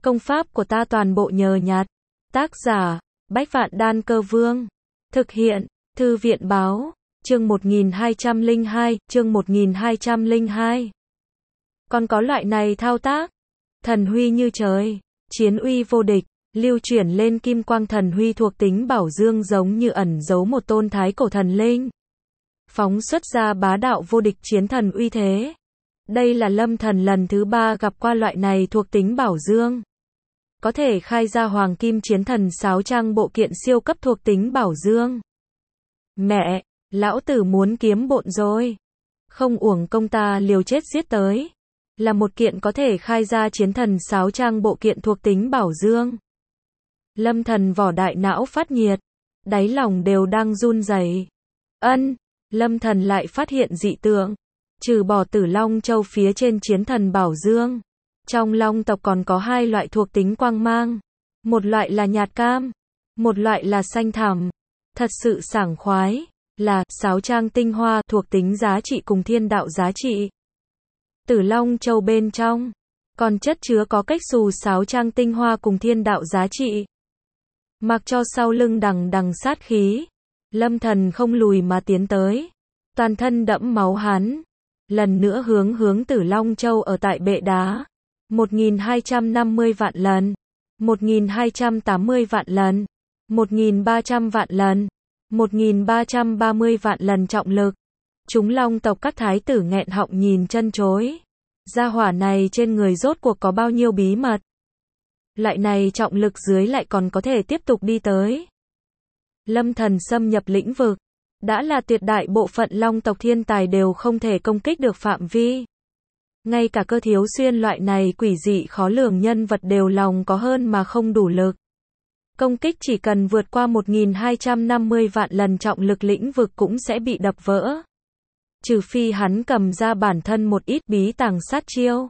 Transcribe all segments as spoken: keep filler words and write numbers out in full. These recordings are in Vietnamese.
Công pháp của ta toàn bộ nhờ nhặt. Tác giả, Bách Vạn Đan Cơ Vương. Thực hiện, Thư viện Báo. Chương một nghìn hai trăm lẻ hai, chương một nghìn hai trăm lẻ hai. Còn có loại này thao tác. Thần huy như trời, chiến uy vô địch, lưu chuyển lên kim quang thần huy thuộc tính bảo dương giống như ẩn giấu một tôn thái cổ thần linh. Phóng xuất ra bá đạo vô địch chiến thần uy thế. Đây là Lâm Thần lần thứ ba gặp qua loại này thuộc tính bảo dương. Có thể khai ra hoàng kim chiến thần sáo trang bộ kiện siêu cấp thuộc tính bảo dương. Mẹ, lão tử muốn kiếm bộn rồi. Không uổng công ta liều chết giết tới. Là một kiện có thể khai ra chiến thần sáo trang bộ kiện thuộc tính bảo dương. Lâm Thần vỏ đại não phát nhiệt. Đáy lòng đều đang run rẩy. Ân, Lâm Thần lại phát hiện dị tượng. Trừ bỏ Tử Long Châu phía trên chiến thần bảo dương. Trong Long tộc còn có hai loại thuộc tính quang mang. Một loại là nhạt cam. Một loại là xanh thẳm. Thật sự sảng khoái. Là sáo trang tinh hoa thuộc tính giá trị cùng thiên đạo giá trị. Tử Long Châu bên trong. Còn chất chứa có cách xù sáo trang tinh hoa cùng thiên đạo giá trị. Mặc cho sau lưng đằng đằng sát khí. Lâm Thần không lùi mà tiến tới. Toàn thân đẫm máu hắn. Lần nữa hướng hướng Tử Long Châu ở tại bệ đá. một nghìn hai trăm năm mươi vạn lần. một nghìn hai trăm tám mươi vạn lần. một nghìn ba trăm vạn lần. một nghìn ba trăm ba mươi vạn lần trọng lực. Chúng Long tộc các thái tử nghẹn họng nhìn chân chối. Gia hỏa này trên người rốt cuộc có bao nhiêu bí mật. Loại này trọng lực dưới lại còn có thể tiếp tục đi tới. Lâm Thần xâm nhập lĩnh vực. Đã là tuyệt đại bộ phận Long tộc thiên tài đều không thể công kích được phạm vi. Ngay cả Cơ Thiếu Xuyên loại này quỷ dị khó lường nhân vật đều lòng có hơn mà không đủ lực. Công kích chỉ cần vượt qua một nghìn hai trăm năm mươi vạn lần trọng lực lĩnh vực cũng sẽ bị đập vỡ. Trừ phi hắn cầm ra bản thân một ít bí tàng sát chiêu.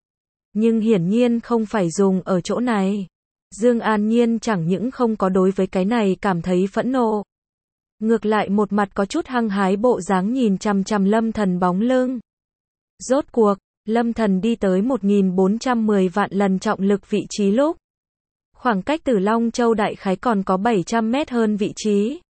Nhưng hiển nhiên không phải dùng ở chỗ này. Dương An Nhiên chẳng những không có đối với cái này cảm thấy phẫn nộ. Ngược lại một mặt có chút hăng hái bộ dáng nhìn chằm chằm Lâm Thần bóng lưng. Rốt cuộc, Lâm Thần đi tới một nghìn bốn trăm mười vạn lần trọng lực vị trí lúc. Khoảng cách Tử Long Châu đại khái còn có bảy trăm mét hơn vị trí.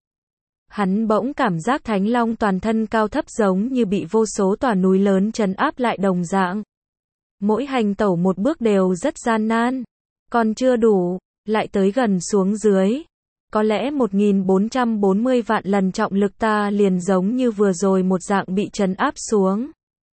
Hắn bỗng cảm giác Thánh Long toàn thân cao thấp giống như bị vô số tòa núi lớn trấn áp lại đồng dạng. Mỗi hành tẩu một bước đều rất gian nan. Còn chưa đủ, lại tới gần xuống dưới. Có lẽ một nghìn bốn trăm bốn mươi vạn lần trọng lực ta liền giống như vừa rồi một dạng bị trấn áp xuống.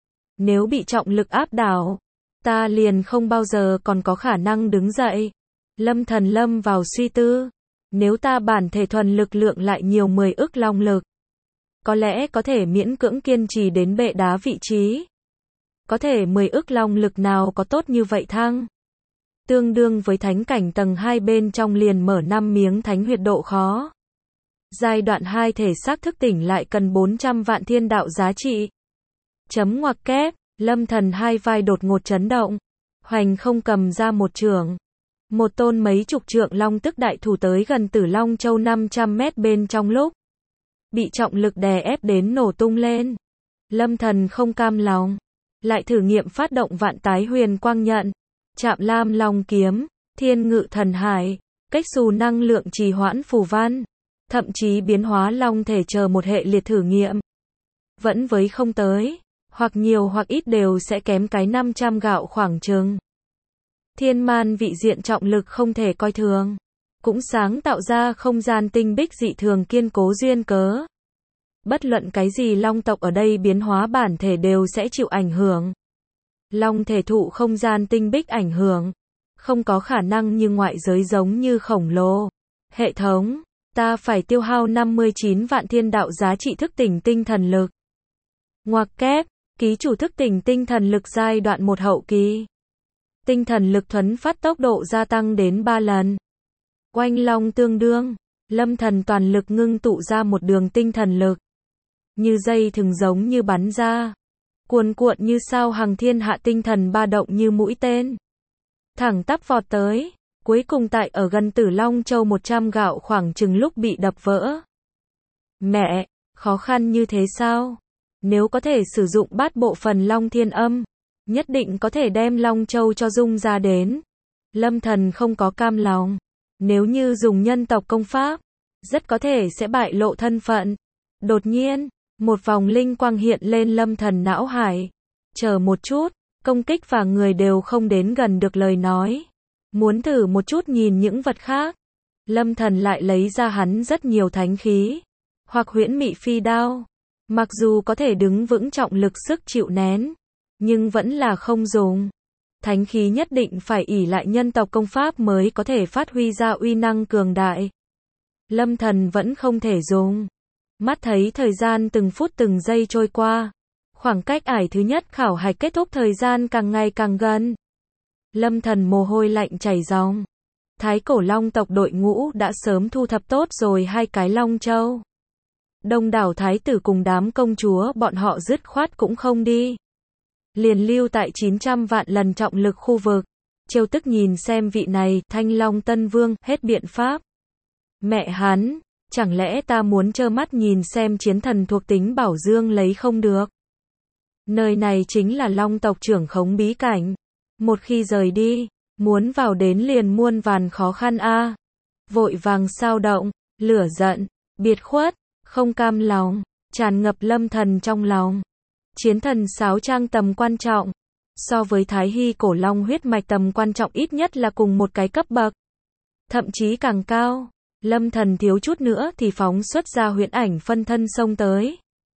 Nếu bị trọng lực áp đảo, ta liền không bao giờ còn có khả năng đứng dậy. Lâm Thần lâm vào suy tư. Nếu ta bản thể thuần lực lượng lại nhiều mười ức long lực, có lẽ có thể miễn cưỡng kiên trì đến bệ đá vị trí. Có thể mười ức long lực nào có tốt như vậy thăng? Tương đương với thánh cảnh tầng hai bên trong liền mở năm miếng thánh huyệt độ khó. Giai đoạn hai thể xác thức tỉnh lại cần bốn trăm vạn thiên đạo giá trị. Chấm ngoặc kép, Lâm Thần hai vai đột ngột chấn động. Hoành không cầm ra một trường. Một tôn mấy chục trượng long tức đại thủ tới gần Tử Long Châu năm trăm mét bên trong lúc. Bị trọng lực đè ép đến nổ tung lên. Lâm Thần không cam lòng. Lại thử nghiệm phát động vạn tái huyền quang nhận. Chạm lam long kiếm, thiên ngự thần hải, cách xù năng lượng trì hoãn phù văn. Thậm chí biến hóa long thể chờ một hệ liệt thử nghiệm. Vẫn với không tới. Hoặc nhiều hoặc ít đều sẽ kém cái năm trăm gạo khoảng chừng. Thiên man vị diện trọng lực không thể coi thường. Cũng sáng tạo ra không gian tinh bích dị thường kiên cố duyên cớ. Bất luận cái gì long tộc ở đây biến hóa bản thể đều sẽ chịu ảnh hưởng. Long thể thụ không gian tinh bích ảnh hưởng. Không có khả năng như ngoại giới giống như khổng lồ. Hệ thống, ta phải tiêu hao năm mươi chín vạn thiên đạo giá trị thức tỉnh tinh thần lực. Ngoặc kép, ký chủ thức tỉnh tinh thần lực giai đoạn một hậu kỳ. Tinh thần lực thuấn phát tốc độ gia tăng đến ba lần. Oanh long tương đương, Lâm Thần toàn lực ngưng tụ ra một đường tinh thần lực. Như dây thừng giống như bắn ra. Cuồn cuộn như sao hằng thiên hạ tinh thần ba động như mũi tên. Thẳng tắp vọt tới, cuối cùng tại ở gần Tử Long Châu một trăm gạo khoảng chừng lúc bị đập vỡ. Mẹ, khó khăn như thế sao? Nếu có thể sử dụng bát bộ phần Long Thiên Âm, nhất định có thể đem Long Châu cho dung ra đến. Lâm Thần không có cam lòng. Nếu như dùng nhân tộc công pháp, rất có thể sẽ bại lộ thân phận. Đột nhiên, một vòng linh quang hiện lên Lâm Thần não hải. Chờ một chút, công kích và người đều không đến gần được lời nói. Muốn thử một chút nhìn những vật khác. Lâm Thần lại lấy ra hắn rất nhiều thánh khí. Hoặc huyễn mị phi đao. Mặc dù có thể đứng vững trọng lực sức chịu nén, nhưng vẫn là không dùng. Thánh khí nhất định phải ỷ lại nhân tộc công pháp mới có thể phát huy ra uy năng cường đại. Lâm Thần vẫn không thể dùng. Mắt thấy thời gian từng phút từng giây trôi qua. Khoảng cách ải thứ nhất khảo hạch kết thúc thời gian càng ngày càng gần. Lâm Thần mồ hôi lạnh chảy ròng. Thái cổ long tộc đội ngũ đã sớm thu thập tốt rồi hai cái long châu. Đông đảo thái tử cùng đám công chúa bọn họ dứt khoát cũng không đi. Liền lưu tại chín trăm vạn lần trọng lực khu vực. Trêu tức nhìn xem vị này, Thanh Long Tân Vương, hết biện pháp. Mẹ hắn, chẳng lẽ ta muốn trơ mắt nhìn xem chiến thần thuộc tính bảo dương lấy không được. Nơi này chính là long tộc trưởng khống bí cảnh. Một khi rời đi, muốn vào đến liền muôn vàn khó khăn a. Vội vàng sao động, lửa giận, biệt khuất, không cam lòng, tràn ngập Lâm Thần trong lòng. Chiến thần sáo trang tầm quan trọng. So với Thái Hy cổ long huyết mạch tầm quan trọng ít nhất là cùng một cái cấp bậc. Thậm chí càng cao. Lâm Thần thiếu chút nữa thì phóng xuất ra huyễn ảnh phân thân xông tới.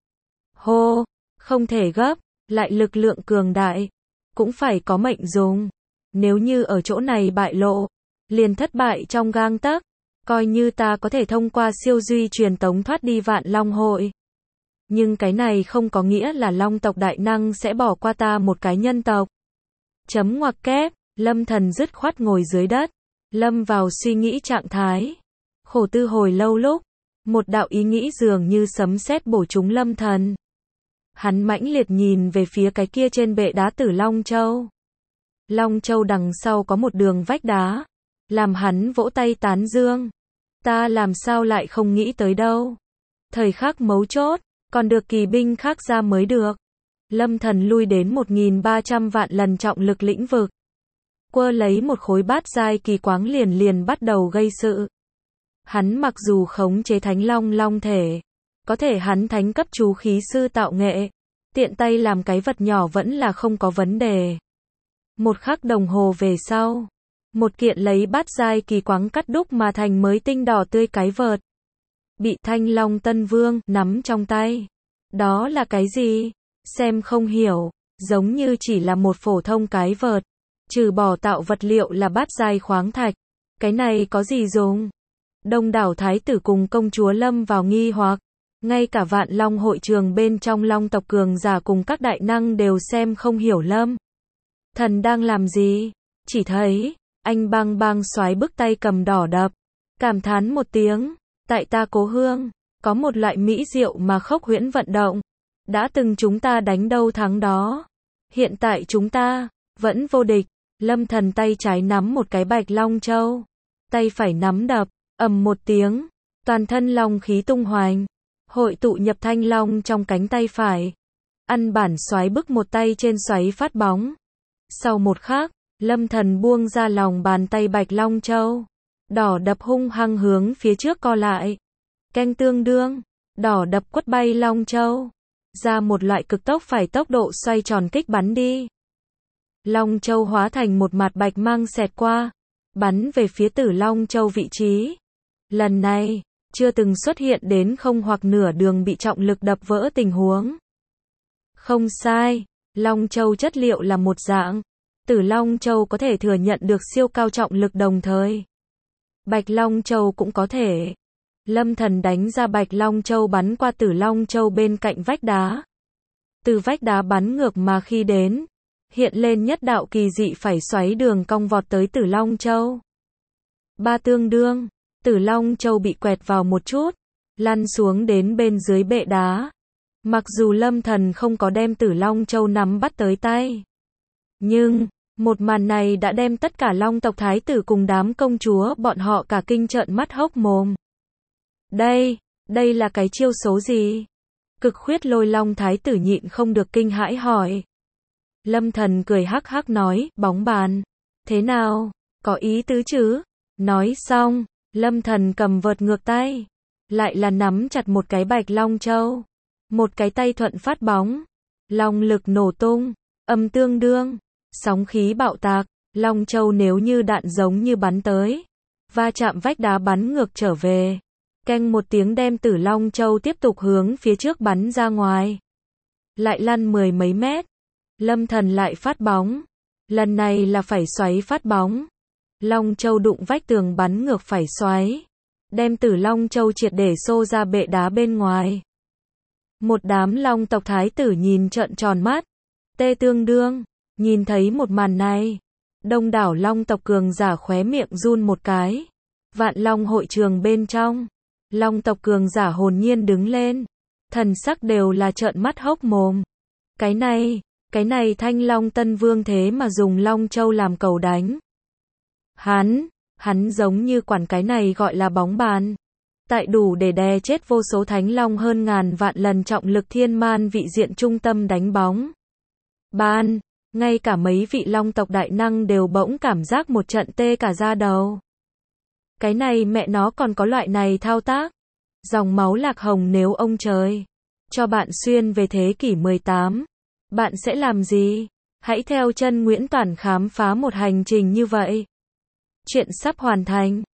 Hô, không thể gấp, lại lực lượng cường đại. Cũng phải có mệnh dùng. Nếu như ở chỗ này bại lộ, liền thất bại trong gang tấc. Coi như ta có thể thông qua siêu duy truyền tống thoát đi vạn long hội. Nhưng cái này không có nghĩa là long tộc đại năng sẽ bỏ qua ta một cái nhân tộc. Chấm ngoặc kép, Lâm Thần dứt khoát ngồi dưới đất. Lâm vào suy nghĩ trạng thái. Khổ tư hồi lâu lúc. Một đạo ý nghĩ dường như sấm sét bổ trúng Lâm Thần. Hắn mãnh liệt nhìn về phía cái kia trên bệ đá Tử Long Châu. Long Châu đằng sau có một đường vách đá. Làm hắn vỗ tay tán dương. Ta làm sao lại không nghĩ tới đâu. Thời khắc mấu chốt, còn được kỳ binh khác ra mới được. Lâm Thần lui đến một nghìn ba trăm vạn lần trọng lực lĩnh vực. Quơ lấy một khối bát giai kỳ quáng liền liền bắt đầu gây sự. Hắn mặc dù khống chế thánh long long thể, có thể hắn thánh cấp chú khí sư tạo nghệ, tiện tay làm cái vật nhỏ vẫn là không có vấn đề. Một khắc đồng hồ về sau, một kiện lấy bát giai kỳ quáng cắt đúc mà thành mới tinh đỏ tươi cái vợt. Bị Thanh Long Tân Vương nắm trong tay. Đó là cái gì? Xem không hiểu, giống như chỉ là một phổ thông cái vợt. Trừ bỏ tạo vật liệu là bát giai khoáng thạch. Cái này có gì dùng? Đông đảo thái tử cùng công chúa lâm vào nghi hoặc. Ngay cả vạn long hội trường bên trong long tộc cường giả cùng các đại năng đều xem không hiểu Lâm Thần đang làm gì. Chỉ thấy, anh bang bang xoái bức tay cầm đỏ đập. Cảm thán một tiếng. Tại ta cố hương, có một loại mỹ diệu mà khốc huyễn vận động. Đã từng chúng ta đánh đâu thắng đó. Hiện tại chúng ta, vẫn vô địch. Lâm Thần tay trái nắm một cái bạch long châu. Tay phải nắm đập, ầm một tiếng. Toàn thân long khí tung hoành. Hội tụ nhập thanh long trong cánh tay phải. Ăn bản xoáy bức một tay trên xoáy phát bóng. Sau một khắc, Lâm Thần buông ra lòng bàn tay bạch long châu. Đỏ đập hung hăng hướng phía trước co lại. Canh tương đương, đỏ đập quất bay long châu. Ra một loại cực tốc phải tốc độ xoay tròn kích bắn đi. Long châu hóa thành một mặt bạch mang xẹt qua. Bắn về phía Tử Long Châu vị trí. Lần này, chưa từng xuất hiện đến không hoặc nửa đường bị trọng lực đập vỡ tình huống. Không sai, Long Châu chất liệu là một dạng. Tử Long Châu có thể thừa nhận được siêu cao trọng lực đồng thời. Bạch Long Châu cũng có thể. Lâm Thần đánh ra Bạch Long Châu bắn qua Tử Long Châu bên cạnh vách đá. Từ vách đá bắn ngược mà khi đến, hiện lên nhất đạo kỳ dị phải xoáy đường cong vọt tới Tử Long Châu. Ba tương đương, Tử Long Châu bị quẹt vào một chút, lăn xuống đến bên dưới bệ đá. Mặc dù Lâm Thần không có đem Tử Long Châu nắm bắt tới tay, nhưng một màn này đã đem tất cả long tộc thái tử cùng đám công chúa bọn họ cả kinh trợn mắt hốc mồm. Đây, đây là cái chiêu số gì? Cực khuyết lôi long thái tử nhịn không được kinh hãi hỏi. Lâm Thần cười hắc hắc nói, bóng bàn. Thế nào? Có ý tứ chứ? Nói xong, Lâm Thần cầm vợt ngược tay. Lại là nắm chặt một cái bạch long châu. Một cái tay thuận phát bóng. Long lực nổ tung. Âm tương đương. Sóng khí bạo tạc. Long châu nếu như đạn giống như bắn tới. Va chạm vách đá bắn ngược trở về. Keng một tiếng đem Tử Long Châu tiếp tục hướng phía trước bắn ra ngoài. Lại lăn mười mấy mét. Lâm Thần lại phát bóng. Lần này là phải xoáy phát bóng. Long Châu đụng vách tường bắn ngược phải xoáy. Đem Tử Long Châu triệt để xô ra bệ đá bên ngoài. Một đám Long tộc thái tử nhìn trợn tròn mắt. Tê tương đương. Nhìn thấy một màn này. Đông đảo Long tộc cường giả khóe miệng run một cái. Vạn Long hội trường bên trong. Long tộc cường giả hồn nhiên đứng lên. Thần sắc đều là trợn mắt hốc mồm. Cái này, cái này Thanh Long Tân Vương thế mà dùng Long Châu làm cầu đánh. Hắn, hắn giống như quản cái này gọi là bóng bàn. Tại đủ để đè chết vô số Thánh Long hơn ngàn vạn lần trọng lực thiên man vị diện trung tâm đánh bóng. Ban, ngay cả mấy vị Long tộc đại năng đều bỗng cảm giác một trận tê cả da đầu. Cái này mẹ nó còn có loại này thao tác. Dòng máu lạc hồng nếu ông trời cho bạn xuyên về thế kỷ mười tám, bạn sẽ làm gì? Hãy theo chân Nguyễn Toản khám phá một hành trình như vậy. Chuyện sắp hoàn thành.